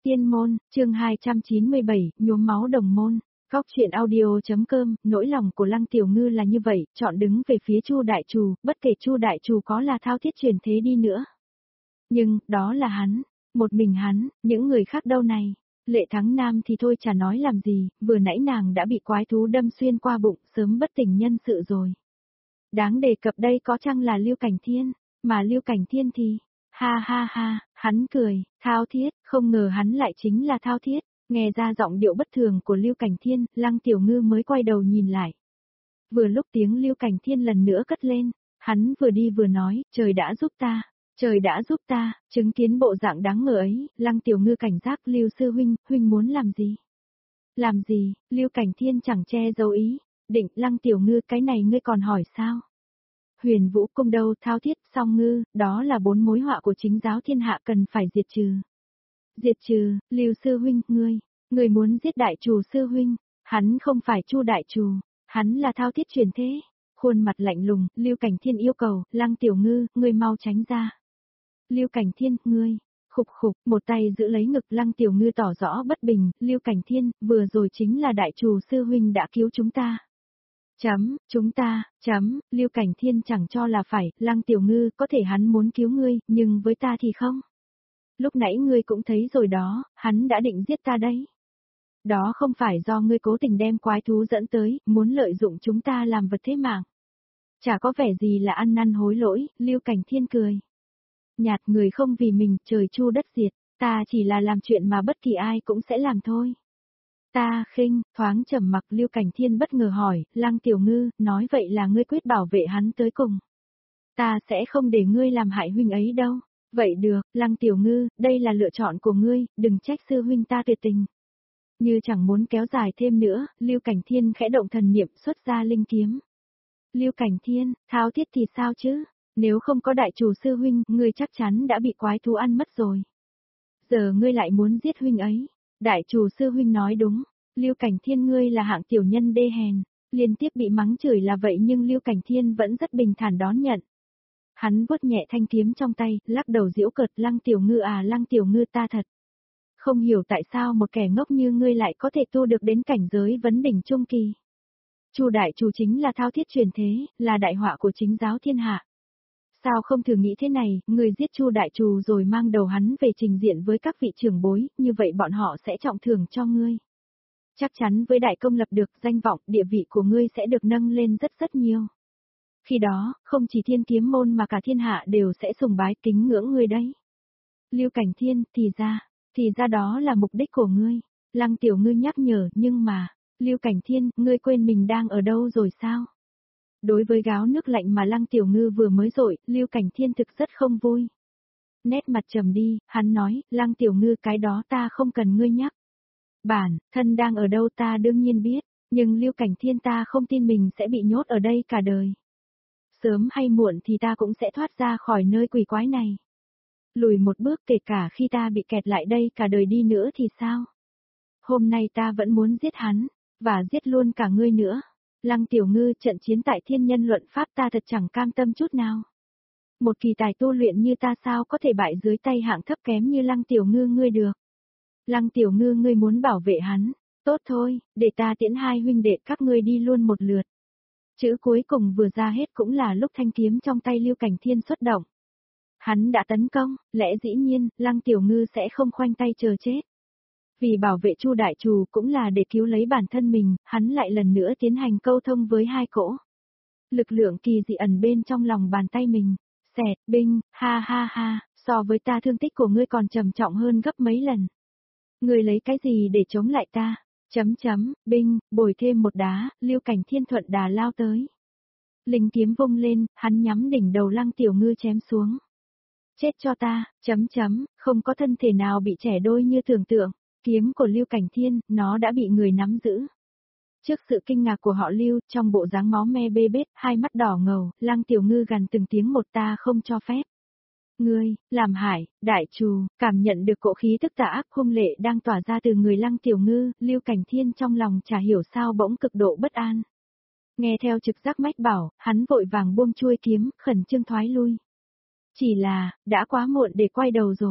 Tiên môn, chương 297, nhuốm máu đồng môn. Góc truyện audio.com, nỗi lòng của Lăng Tiểu Ngư là như vậy, chọn đứng về phía Chu đại trù, bất kể Chu đại trù có là thao thiết truyền thế đi nữa. Nhưng, đó là hắn, một mình hắn, những người khác đâu này. Lệ Thắng Nam thì thôi chả nói làm gì, vừa nãy nàng đã bị quái thú đâm xuyên qua bụng, sớm bất tỉnh nhân sự rồi. Đáng đề cập đây có chăng là Lưu Cảnh Thiên, mà Lưu Cảnh Thiên thì... Ha ha ha, hắn cười, Thao Thiết, không ngờ hắn lại chính là Thao Thiết, nghe ra giọng điệu bất thường của Lưu Cảnh Thiên, Lăng Tiểu Ngư mới quay đầu nhìn lại. Vừa lúc tiếng Lưu Cảnh Thiên lần nữa cất lên, hắn vừa đi vừa nói, trời đã giúp ta, chứng kiến bộ dạng đáng ngờ ấy, Lăng Tiểu Ngư cảnh giác Lưu sư huynh muốn làm gì? Làm gì, Lưu Cảnh Thiên chẳng che giấu ý, định Lăng Tiểu Ngư cái này ngươi còn hỏi sao? Huyền Vũ Cung đâu Thao Thiết Song Ngư, đó là 4 mối họa của chính giáo thiên hạ cần phải diệt trừ. Diệt trừ, Lưu sư huynh, ngươi muốn giết đại trù sư huynh, hắn không phải Chu đại trù, hắn là Thao Thiết truyền thế. Khuôn mặt lạnh lùng, Lưu Cảnh Thiên yêu cầu, Lăng Tiểu Ngư, ngươi mau tránh ra. Lưu Cảnh Thiên, ngươi, khục, một tay giữ lấy ngực Lăng Tiểu Ngư tỏ rõ bất bình, Lưu Cảnh Thiên, vừa rồi chính là đại trù sư huynh đã cứu chúng ta. Chúng ta, Lưu Cảnh Thiên chẳng cho là phải, Lăng Tiểu Ngư, có thể hắn muốn cứu ngươi, nhưng với ta thì không. Lúc nãy ngươi cũng thấy rồi đó, hắn đã định giết ta đấy. Đó không phải do ngươi cố tình đem quái thú dẫn tới, muốn lợi dụng chúng ta làm vật thế mạng. Chả có vẻ gì là ăn năn hối lỗi, Lưu Cảnh Thiên cười. Nhạt người không vì mình, trời chu đất diệt, ta chỉ là làm chuyện mà bất kỳ ai cũng sẽ làm thôi. Ta khinh, thoáng trầm mặc Lưu Cảnh Thiên bất ngờ hỏi, Lăng Tiểu Ngư, nói vậy là ngươi quyết bảo vệ hắn tới cùng. Ta sẽ không để ngươi làm hại huynh ấy đâu. Vậy được, Lăng Tiểu Ngư, đây là lựa chọn của ngươi, đừng trách sư huynh ta tuyệt tình. Như chẳng muốn kéo dài thêm nữa, Lưu Cảnh Thiên khẽ động thần niệm xuất ra linh kiếm. Lưu Cảnh Thiên, Thao Thiết thì sao chứ? Nếu không có đại chủ sư huynh, ngươi chắc chắn đã bị quái thú ăn mất rồi. Giờ ngươi lại muốn giết huynh ấy. Đại chủ sư huynh nói đúng, Lưu Cảnh Thiên ngươi là hạng tiểu nhân đê hèn, liên tiếp bị mắng chửi là vậy nhưng Lưu Cảnh Thiên vẫn rất bình thản đón nhận. Hắn vuốt nhẹ thanh kiếm trong tay, lắc đầu giễu cợt Lăng Tiểu Ngư à Lăng Tiểu Ngư ta thật. Không hiểu tại sao một kẻ ngốc như ngươi lại có thể tu được đến cảnh giới vấn đỉnh trung kỳ. Chu đại chủ chính là Thao Thiết truyền thế, là đại họa của chính giáo thiên hạ. Sao không thử nghĩ thế này, người giết Chu đại trù rồi mang đầu hắn về trình diện với các vị trưởng bối, như vậy bọn họ sẽ trọng thưởng cho ngươi. Chắc chắn với đại công lập được danh vọng, địa vị của ngươi sẽ được nâng lên rất nhiều. Khi đó, không chỉ Thiên Kiếm môn mà cả thiên hạ đều sẽ sùng bái kính ngưỡng ngươi đấy. Lưu Cảnh Thiên, thì ra đó là mục đích của ngươi. Lăng Tiểu Ngư nhắc nhở, nhưng mà, Lưu Cảnh Thiên, ngươi quên mình đang ở đâu rồi sao? Đối với gáo nước lạnh mà Lăng Tiểu Ngư vừa mới dội, Lưu Cảnh Thiên thực rất không vui. Nét mặt trầm đi, hắn nói, Lăng Tiểu Ngư cái đó ta không cần ngươi nhắc. Bản thân đang ở đâu ta đương nhiên biết, nhưng Lưu Cảnh Thiên ta không tin mình sẽ bị nhốt ở đây cả đời. Sớm hay muộn thì ta cũng sẽ thoát ra khỏi nơi quỷ quái này. Lùi một bước kể cả khi ta bị kẹt lại đây cả đời đi nữa thì sao? Hôm nay ta vẫn muốn giết hắn, và giết luôn cả ngươi nữa. Lăng Tiểu Ngư trận chiến tại thiên nhân luận pháp ta thật chẳng cam tâm chút nào. Một kỳ tài tu luyện như ta sao có thể bại dưới tay hạng thấp kém như Lăng Tiểu Ngư ngươi được. Lăng Tiểu Ngư ngươi muốn bảo vệ hắn, tốt thôi, để ta tiễn hai huynh đệ các ngươi đi luôn một lượt. Chữ cuối cùng vừa ra hết cũng là lúc thanh kiếm trong tay Lưu Cảnh Thiên xuất động. Hắn đã tấn công, lẽ dĩ nhiên, Lăng Tiểu Ngư sẽ không khoanh tay chờ chết. Vì bảo vệ Chu đại trù cũng là để cứu lấy bản thân mình, hắn lại lần nữa tiến hành câu thông với hai cỗ. Lực lượng kỳ dị ẩn bên trong lòng bàn tay mình. Xẹt, binh, ha, so với ta thương tích của ngươi còn trầm trọng hơn gấp mấy lần. Ngươi lấy cái gì để chống lại ta? Binh, bồi thêm một đá, Lưu Cảnh Thiên thuận đà lao tới. Linh kiếm vung lên, hắn nhắm đỉnh đầu Lăng Tiểu Ngư chém xuống. Chết cho ta, không có thân thể nào bị trẻ đôi như tưởng tượng. Kiếm của Lưu Cảnh Thiên, nó đã bị người nắm giữ. Trước sự kinh ngạc của họ Lưu, trong bộ dáng máu me bê bết, hai mắt đỏ ngầu, Lăng Tiểu Ngư gằn từng tiếng một ta không cho phép. Ngươi, làm hại, đại trù, cảm nhận được cỗ khí tức tà ác hung lệ đang tỏa ra từ người Lăng Tiểu Ngư, Lưu Cảnh Thiên trong lòng chả hiểu sao bỗng cực độ bất an. Nghe theo trực giác mách bảo, hắn vội vàng buông chuôi kiếm, khẩn trương thoái lui. Chỉ là, đã quá muộn để quay đầu rồi.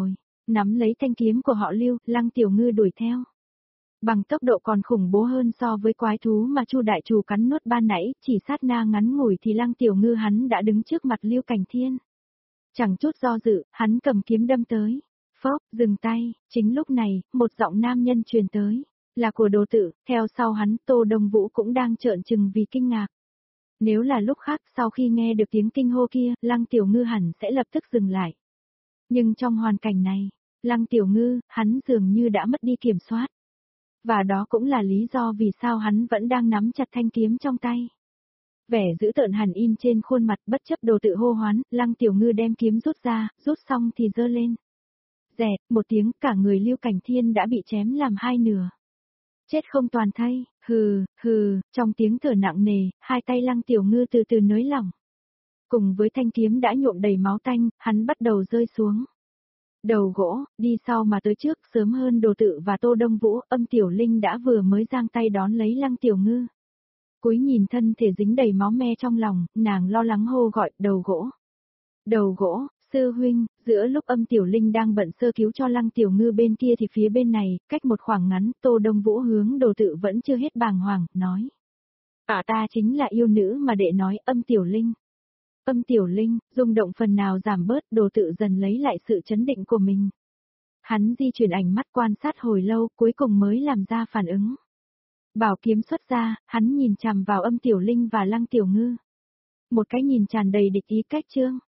Nắm lấy thanh kiếm của họ Lưu, Lăng Tiểu Ngư đuổi theo. Bằng tốc độ còn khủng bố hơn so với quái thú mà Chu đại chủ cắn nuốt ban nãy, chỉ sát na ngắn ngủi thì Lăng Tiểu Ngư hắn đã đứng trước mặt Lưu Cảnh Thiên. Chẳng chút do dự, hắn cầm kiếm đâm tới. Phốc, dừng tay, chính lúc này, một giọng nam nhân truyền tới, là của Đồ Tự, theo sau hắn, Tô Đông Vũ cũng đang trợn trừng vì kinh ngạc. Nếu là lúc khác sau khi nghe được tiếng kinh hô kia, Lăng Tiểu Ngư hẳn sẽ lập tức dừng lại. Nhưng trong hoàn cảnh này, Lăng Tiểu Ngư, hắn dường như đã mất đi kiểm soát. Và đó cũng là lý do vì sao hắn vẫn đang nắm chặt thanh kiếm trong tay. Vẻ dữ tợn hẳn in trên khuôn mặt bất chấp Đồ Tự hô hoán, Lăng Tiểu Ngư đem kiếm rút ra, rút xong thì giơ lên. Rẹt, một tiếng cả người Lưu Cảnh Thiên đã bị chém làm hai nửa. Chết không toàn thây, hừ, trong tiếng thở nặng nề, hai tay Lăng Tiểu Ngư từ từ nới lỏng. Cùng với thanh kiếm đã nhuộm đầy máu tanh, hắn bắt đầu rơi xuống. Đầu gỗ, đi sau mà tới trước, sớm hơn Đồ Tự và Tô Đông Vũ, Âm Tiểu Linh đã vừa mới giang tay đón lấy Lăng Tiểu Ngư. Cúi nhìn thân thể dính đầy máu me trong lòng, nàng lo lắng hô gọi, đầu gỗ. Đầu gỗ, sư huynh, giữa lúc Âm Tiểu Linh đang bận sơ cứu cho Lăng Tiểu Ngư bên kia thì phía bên này, cách một khoảng ngắn, Tô Đông Vũ hướng Đồ Tự vẫn chưa hết bàng hoàng, nói. Ta chính là yêu nữ mà đệ nói, Âm Tiểu Linh. Âm Tiểu Linh, rung động phần nào giảm bớt, Đồ Tự dần lấy lại sự chấn định của mình. Hắn di chuyển ánh mắt quan sát hồi lâu, cuối cùng mới làm ra phản ứng. Bảo kiếm xuất ra, hắn nhìn chằm vào Âm Tiểu Linh và Lăng Tiểu Ngư. Một cái nhìn tràn đầy địch ý cách trương.